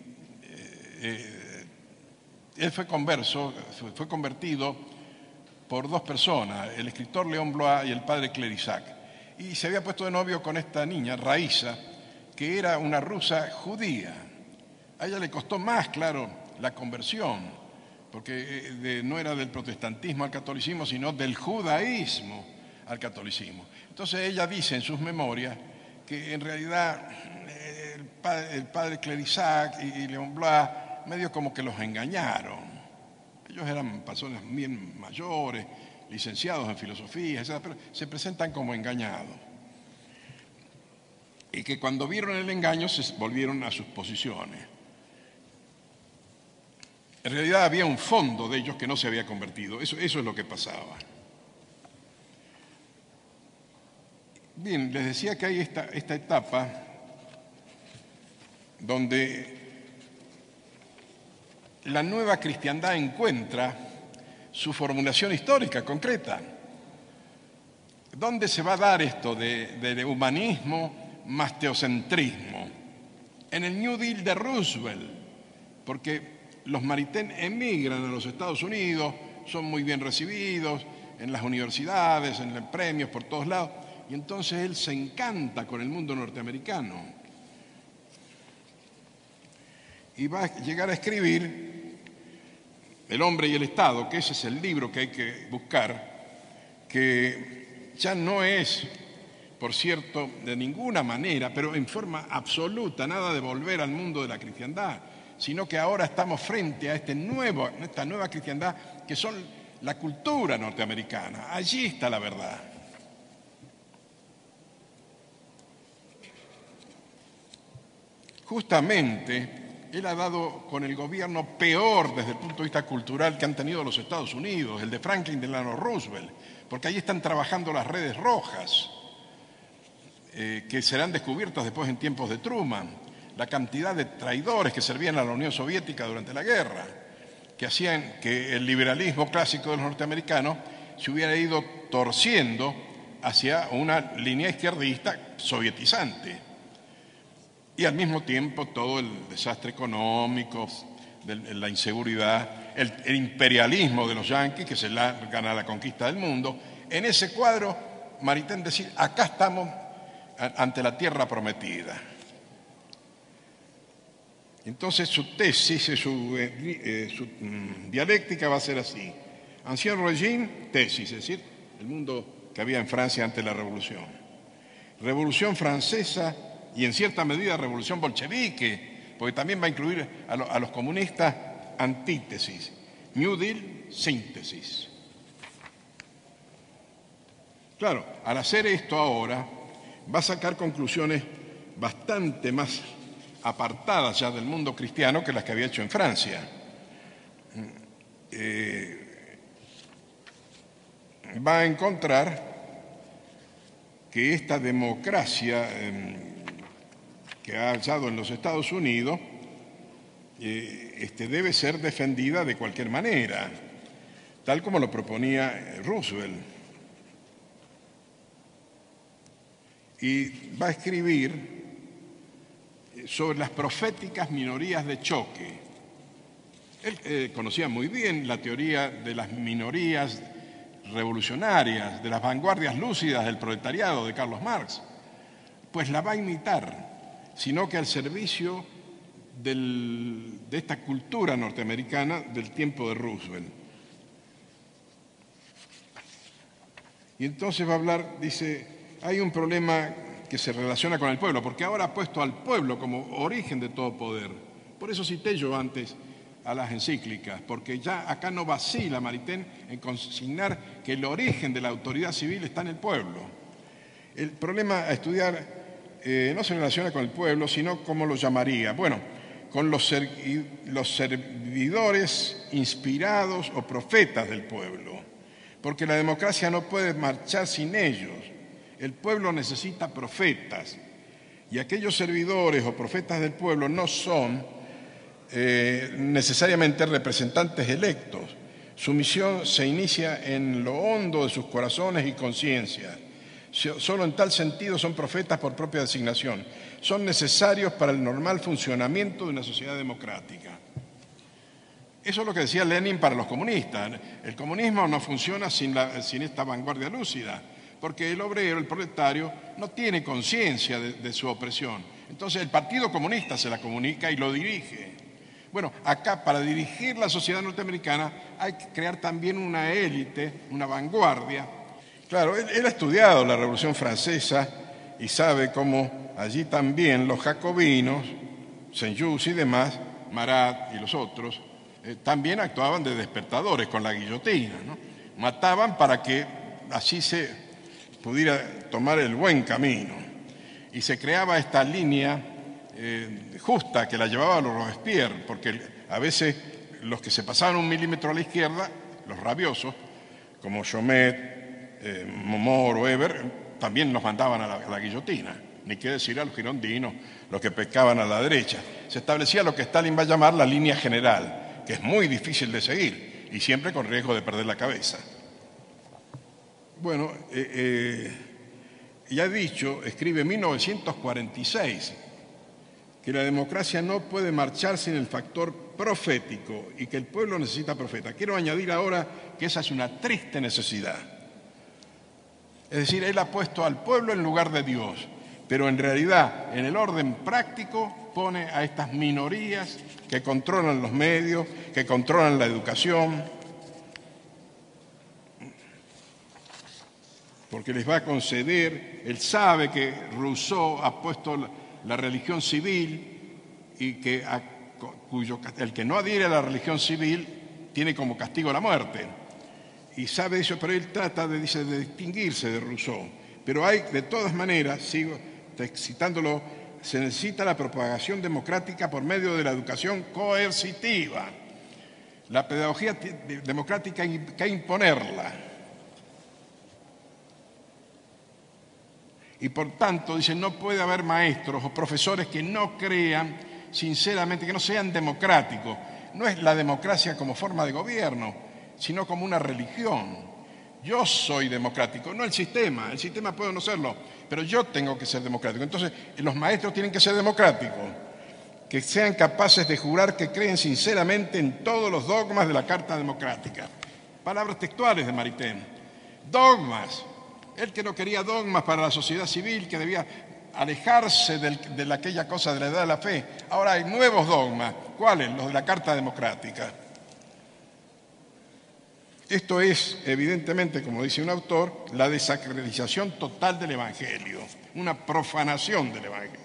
eh, él fue converso, fue convertido por dos personas, el escritor Léon Blois y el padre Clérisac, y se había puesto de novio con esta niña, Raísa, que era una rusa judía. A ella le costó más, claro, la conversión, porque de, no era del protestantismo al catolicismo, sino del judaísmo al catolicismo. Entonces ella dice en sus memorias que en realidad el padre, el padre Clérisac y, y Léon Blois medio como que los engañaron. Ellos eran personas bien mayores, licenciados en filosofía, etcétera, pero se presentan como engañados. Y que cuando vieron el engaño se volvieron a sus posiciones. En realidad había un fondo de ellos que no se había convertido. Eso, eso es lo que pasaba. Bien, les decía que hay esta, esta etapa donde la nueva cristiandad encuentra su formulación histórica concreta. ¿Dónde se va a dar esto de, de, de humanismo más teocentrismo? En el New Deal de Roosevelt, porque los Maritain emigran a los Estados Unidos, son muy bien recibidos en las universidades, en los premios, por todos lados, y entonces él se encanta con el mundo norteamericano. Y va a llegar a escribir El hombre y el Estado, que ese es el libro que hay que buscar, que ya no es, por cierto, de ninguna manera, pero en forma absoluta, nada de volver al mundo de la cristiandad, sino que ahora estamos frente a este nuevo, esta nueva cristiandad que son la cultura norteamericana. Allí está la verdad. Justamente, él ha dado con el gobierno peor desde el punto de vista cultural que han tenido los Estados Unidos, el de Franklin Delano Roosevelt, porque allí están trabajando las redes rojas, eh, que serán descubiertas después en tiempos de Truman. La cantidad de traidores que servían a la Unión Soviética durante la guerra, que hacían que el liberalismo clásico de los norteamericanos se hubiera ido torciendo hacia una línea izquierdista sovietizante. Y al mismo tiempo todo el desastre económico, la inseguridad, el, el imperialismo de los yanquis que se largan a la conquista del mundo. En ese cuadro, Maritain decía, acá estamos ante la tierra prometida. Entonces su tesis, su, eh, su mm, dialéctica va a ser así. Ancien régime, tesis, es decir, el mundo que había en Francia antes de la Revolución. Revolución francesa y en cierta medida revolución bolchevique, porque también va a incluir a, lo, a los comunistas, antítesis. New Deal, síntesis. Claro, al hacer esto ahora, va a sacar conclusiones bastante más apartadas ya del mundo cristiano que las que había hecho en Francia. Eh, va a encontrar que esta democracia eh, que ha hallado en los Estados Unidos eh, este, debe ser defendida de cualquier manera, tal como lo proponía Roosevelt. Y va a escribir sobre las proféticas minorías de choque. Él eh, conocía muy bien la teoría de las minorías revolucionarias, de las vanguardias lúcidas del proletariado de Carlos Marx. Pues la va a imitar, sino que al servicio del, de esta cultura norteamericana del tiempo de Roosevelt. Y entonces va a hablar, dice, hay un problema que se relaciona con el pueblo, porque ahora ha puesto al pueblo como origen de todo poder. Por eso cité yo antes a las encíclicas, porque ya acá no vacila Maritain en consignar que el origen de la autoridad civil está en el pueblo. El problema a estudiar eh, no se relaciona con el pueblo, sino ¿cómo lo llamaría? Bueno, con los, servi- los servidores inspirados o profetas del pueblo, porque la democracia no puede marchar sin ellos. El pueblo necesita profetas y aquellos servidores o profetas del pueblo no son eh, necesariamente representantes electos. Su misión se inicia en lo hondo de sus corazones y conciencias. Solo en tal sentido son profetas por propia designación. Son necesarios para el normal funcionamiento de una sociedad democrática. Eso es lo que decía Lenin para los comunistas. El comunismo no funciona sin, la, sin esta vanguardia lúcida, porque el obrero, el proletario, no tiene conciencia de, de su opresión. Entonces el Partido Comunista se la comunica y lo dirige. Bueno, acá para dirigir la sociedad norteamericana hay que crear también una élite, una vanguardia. Claro, él, él ha estudiado la Revolución Francesa y sabe cómo allí también los jacobinos, Saint-Just y demás, Marat y los otros, eh, también actuaban de despertadores con la guillotina, ¿no? Mataban para que así se pudiera tomar el buen camino. Y se creaba esta línea eh, justa que la llevaba los Robespierre, porque a veces los que se pasaban un milímetro a la izquierda, los rabiosos, como Chomet, eh, Momor o Weber, también los mandaban a la, a la guillotina. Ni qué decir a los girondinos, los que pescaban a la derecha. Se establecía lo que Stalin va a llamar la línea general, que es muy difícil de seguir y siempre con riesgo de perder la cabeza. Bueno, eh, eh, ya he dicho, escribe en mil novecientos cuarenta y seis, que la democracia no puede marchar sin el factor profético y que el pueblo necesita profeta. Quiero añadir ahora que esa es una triste necesidad. Es decir, él ha puesto al pueblo en lugar de Dios, pero en realidad, en el orden práctico, pone a estas minorías que controlan los medios, que controlan la educación, porque les va a conceder. Él sabe que Rousseau ha puesto la, la religión civil y que a, cuyo, el que no adhiere a la religión civil tiene como castigo la muerte. Y sabe eso, pero él trata de, dice, de distinguirse de Rousseau. Pero hay, de todas maneras, sigo citándolo, se necesita la propagación democrática por medio de la educación coercitiva. La pedagogía democrática hay que imponerla. Y por tanto, dice, no puede haber maestros o profesores que no crean sinceramente, que no sean democráticos. No es la democracia como forma de gobierno, sino como una religión. Yo soy democrático, no el sistema. El sistema puede no serlo, pero yo tengo que ser democrático. Entonces, los maestros tienen que ser democráticos, que sean capaces de jurar que creen sinceramente en todos los dogmas de la Carta Democrática. Palabras textuales de Maritain. Dogmas. Él que no quería dogmas para la sociedad civil, que debía alejarse del, de aquella cosa de la edad de la fe. Ahora hay nuevos dogmas. ¿Cuáles? Los de la Carta Democrática. Esto es, evidentemente, como dice un autor, la desacralización total del Evangelio, una profanación del Evangelio.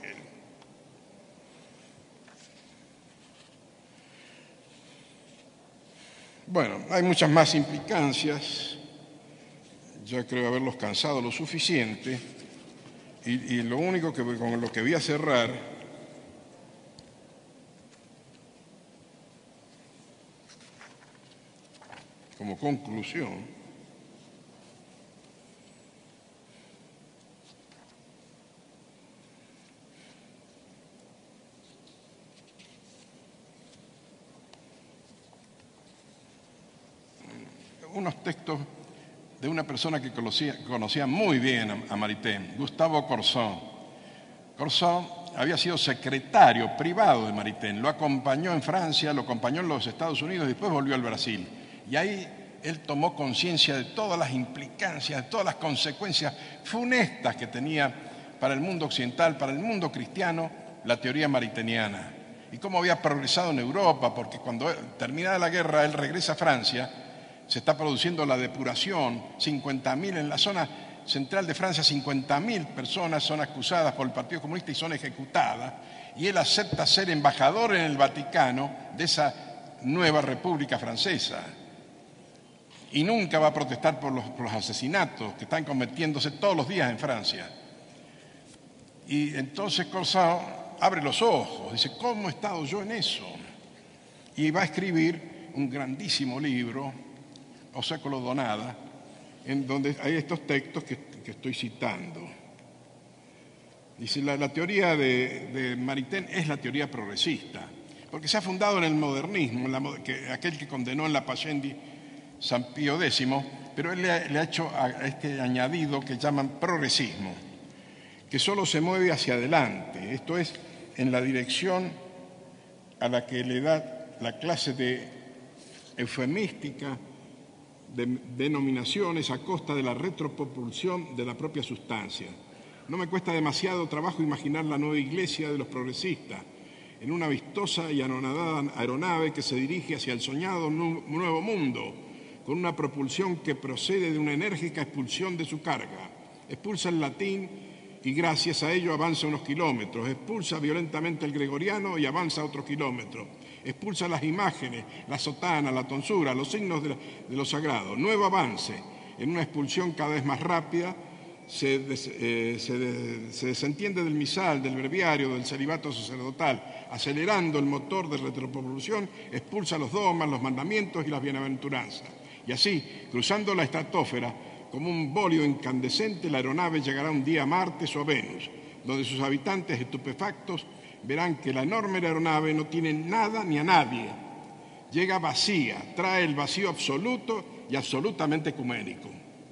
Bueno, hay muchas más implicancias. Ya creo haberlos cansado lo suficiente. Y, y lo único que, con lo que voy a cerrar como conclusión unos textos de una persona que conocía, conocía muy bien a, a Maritain, Gustave Coursant. Coursant había sido secretario privado de Maritain, lo acompañó en Francia, lo acompañó en los Estados Unidos y después volvió al Brasil. Y ahí él tomó conciencia de todas las implicancias, de todas las consecuencias funestas que tenía para el mundo occidental, para el mundo cristiano, la teoría maritainiana. Y cómo había progresado en Europa, porque cuando terminada la guerra él regresa a Francia, se está produciendo la depuración, cincuenta mil en la zona central de Francia, cincuenta mil personas son acusadas por el Partido Comunista y son ejecutadas, y él acepta ser embajador en el Vaticano de esa nueva República Francesa. Y nunca va a protestar por los, por los asesinatos que están cometiéndose todos los días en Francia. Y entonces Coursant abre los ojos, dice, ¿cómo he estado yo en eso? Y va a escribir un grandísimo libro, O Século Donada, en donde hay estos textos que, que estoy citando. Dice, la, la teoría de, de Maritain es la teoría progresista, porque se ha fundado en el modernismo, en la, que, aquel que condenó en la Pascendi San Pío X, pero él le ha, le ha hecho a este añadido que llaman progresismo, que solo se mueve hacia adelante, esto es, en la dirección a la que le da la clase de eufemística de denominaciones a costa de la retropropulsión de la propia sustancia. No me cuesta demasiado trabajo imaginar la nueva iglesia de los progresistas en una vistosa y anonadada aeronave que se dirige hacia el soñado nuevo mundo, con una propulsión que procede de una enérgica expulsión de su carga. Expulsa el latín y gracias a ello avanza unos kilómetros, expulsa violentamente el gregoriano y avanza otros kilómetros, expulsa las imágenes, la sotana, la tonsura, los signos de, la, de lo sagrado. Nuevo avance, en una expulsión cada vez más rápida, se, des, eh, se, de, se desentiende del misal, del breviario, del celibato sacerdotal, acelerando el motor de retropropulsión, expulsa los dogmas, los mandamientos y las bienaventuranzas. Y así, cruzando la estratosfera, como un bólido incandescente, la aeronave llegará un día a Marte o a Venus, donde sus habitantes estupefactos verán que la enorme aeronave no tiene nada ni a nadie. Llega vacía, trae el vacío absoluto y absolutamente ecuménico.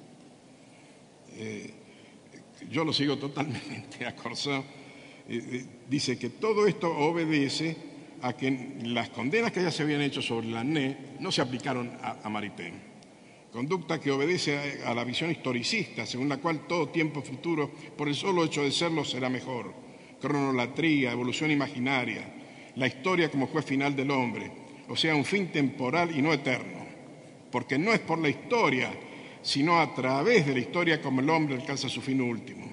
Eh, yo lo sigo totalmente a Corsó. Eh, dice que todo esto obedece a que las condenas que ya se habían hecho sobre la N E no se aplicaron a, a Maritain. Conducta que obedece a la visión historicista, según la cual todo tiempo futuro, por el solo hecho de serlo, será mejor. Cronolatría, evolución imaginaria, la historia como juez final del hombre, o sea, un fin temporal y no eterno. Porque no es por la historia, sino a través de la historia como el hombre alcanza su fin último.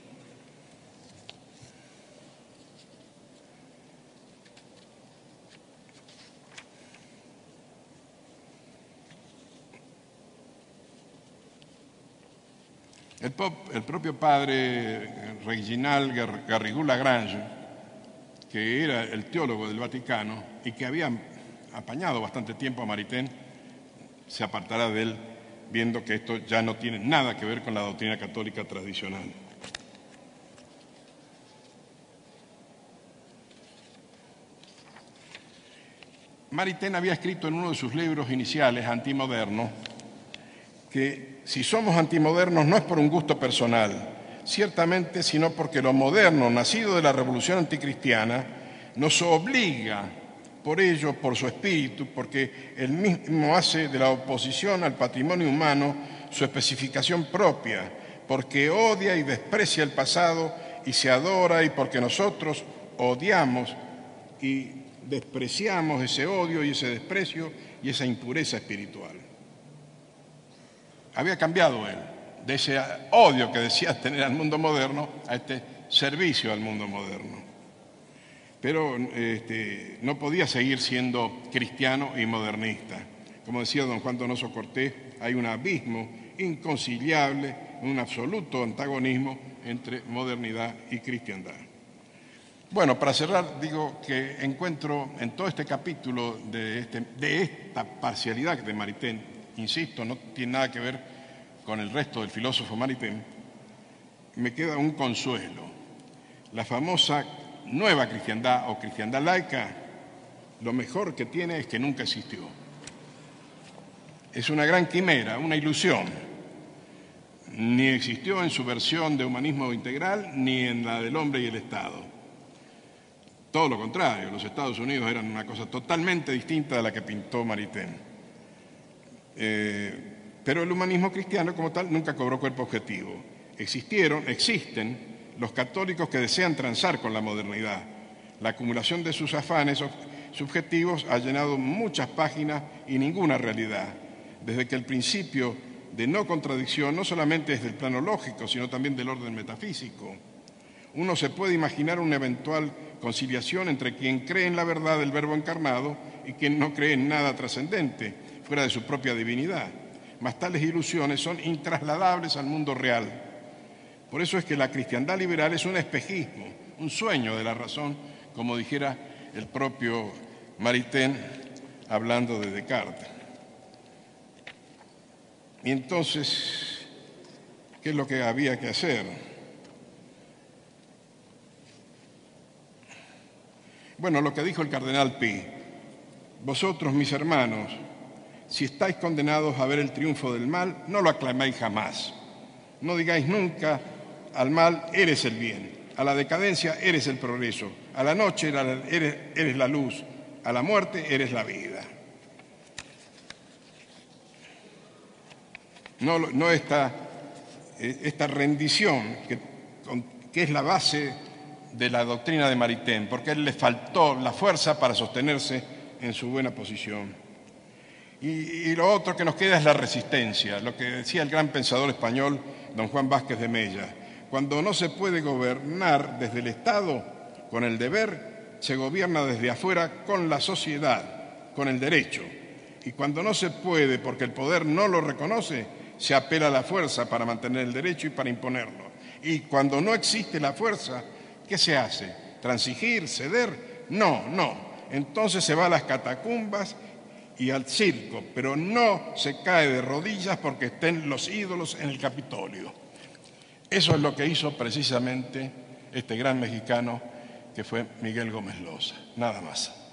El, pop, el propio padre Reginald Garrigou-Lagrange, que era el teólogo del Vaticano y que había apañado bastante tiempo a Maritain, se apartará de él viendo que esto ya no tiene nada que ver con la doctrina católica tradicional. Maritain había escrito en uno de sus libros iniciales, Antimoderno, que si somos antimodernos no es por un gusto personal, ciertamente, sino porque lo moderno, nacido de la revolución anticristiana, nos obliga, por ello, por su espíritu, porque él mismo hace de la oposición al patrimonio humano su especificación propia, porque odia y desprecia el pasado y se adora, y porque nosotros odiamos y despreciamos ese odio y ese desprecio y esa impureza espiritual. Había cambiado él de ese odio que decía tener al mundo moderno a este servicio al mundo moderno. Pero este, no podía seguir siendo cristiano y modernista. Como decía don Juan Donoso Cortés, hay un abismo inconciliable, un absoluto antagonismo entre modernidad y cristiandad. Bueno, para cerrar, digo que encuentro en todo este capítulo de, este, de esta parcialidad de Maritain, insisto, no tiene nada que ver con el resto del filósofo Maritain, me queda un consuelo. La famosa nueva cristiandad o cristiandad laica, lo mejor que tiene es que nunca existió. Es una gran quimera, una ilusión. Ni existió en su versión de humanismo integral, ni en la del hombre y el Estado. Todo lo contrario, los Estados Unidos eran una cosa totalmente distinta de la que pintó Maritain. Eh, pero el humanismo cristiano como tal nunca cobró cuerpo objetivo. Existieron, existen los católicos que desean transar con la modernidad. La acumulación de sus afanes subjetivos ha llenado muchas páginas y ninguna realidad. Desde que el principio de no contradicción no solamente es del plano lógico, sino también del orden metafísico. Uno se puede imaginar una eventual conciliación entre quien cree en la verdad del Verbo encarnado y quien no cree en nada trascendente, fuera de su propia divinidad. Mas tales ilusiones son intrasladables al mundo real. Por eso es que la cristiandad liberal es un espejismo, un sueño de la razón, como dijera el propio Maritain hablando de Descartes. Y entonces, ¿qué es lo que había que hacer? Bueno, lo que dijo el cardenal Pi: vosotros, mis hermanos, Si estáis condenados a ver el triunfo del mal, no lo aclaméis jamás. No digáis nunca al mal, eres el bien, a la decadencia, eres el progreso, a la noche eres, eres la luz, a la muerte, eres la vida. No, no esta, esta rendición que, que es la base de la doctrina de Maritain, porque a él le faltó la fuerza para sostenerse en su buena posición. Y, y lo otro que nos queda es la resistencia, lo que decía el gran pensador español don Juan Vázquez de Mella. Cuando no se puede gobernar desde el Estado con el deber, se gobierna desde afuera con la sociedad, con el derecho. Y cuando no se puede porque el poder no lo reconoce, se apela a la fuerza para mantener el derecho y para imponerlo. Y cuando no existe la fuerza, ¿qué se hace? ¿Transigir? ¿Ceder? No, no. Entonces se va a las catacumbas y al circo, pero no se cae de rodillas porque estén los ídolos en el Capitolio. Eso es lo que hizo precisamente este gran mexicano que fue Miguel Gómez Loza. Nada más.